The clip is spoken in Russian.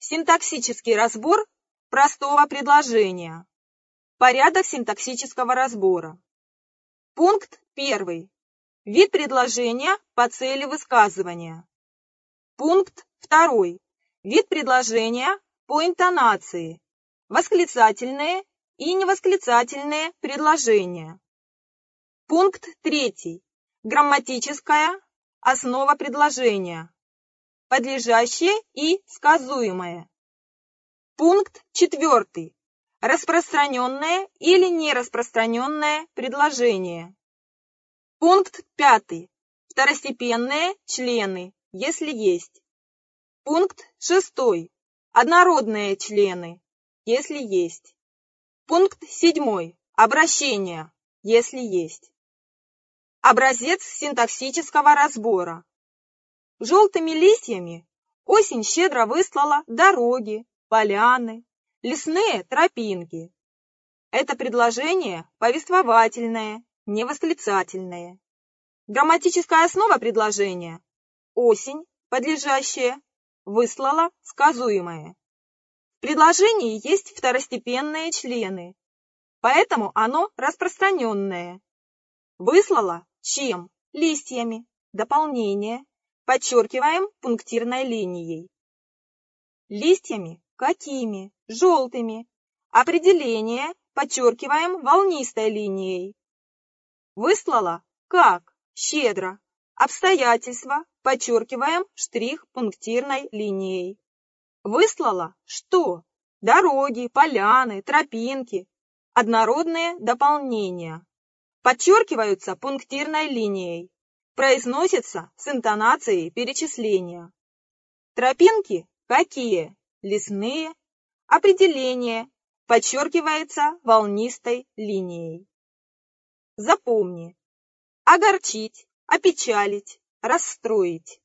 Синтаксический разбор простого предложения. Порядок синтаксического разбора. Пункт 1. Вид предложения по цели высказывания. Пункт 2. Вид предложения по интонации. Восклицательные и невосклицательные предложения. Пункт 3. Грамматическая основа предложения. Подлежащее и сказуемое. Пункт 4. Распространенное или нераспространенное предложение. Пункт 5. Второстепенные члены, если есть. Пункт 6. Однородные члены, если есть. Пункт 7. Обращение, если есть. Образец синтаксического разбора. Желтыми листьями осень щедро выслала дороги, поляны, лесные тропинки. Это предложение повествовательное, не восклицательное. Грамматическая основа предложения – осень, подлежащее, выслала, сказуемое. В предложении есть второстепенные члены, поэтому оно распространенное. Выслала чем? Листьями. Дополнение. Подчеркиваем пунктирной линией. Листьями какими? Желтыми. Определение подчеркиваем волнистой линией. Выслала как? Щедро. Обстоятельства подчеркиваем штрих пунктирной линией. Выслала что? Дороги, поляны, тропинки. Однородные дополнения. Подчеркиваются пунктирной линией. Произносится с интонацией перечисления. Тропинки какие? Лесные. Определение подчеркивается волнистой линией. Запомни. Огорчить, опечалить, расстроить.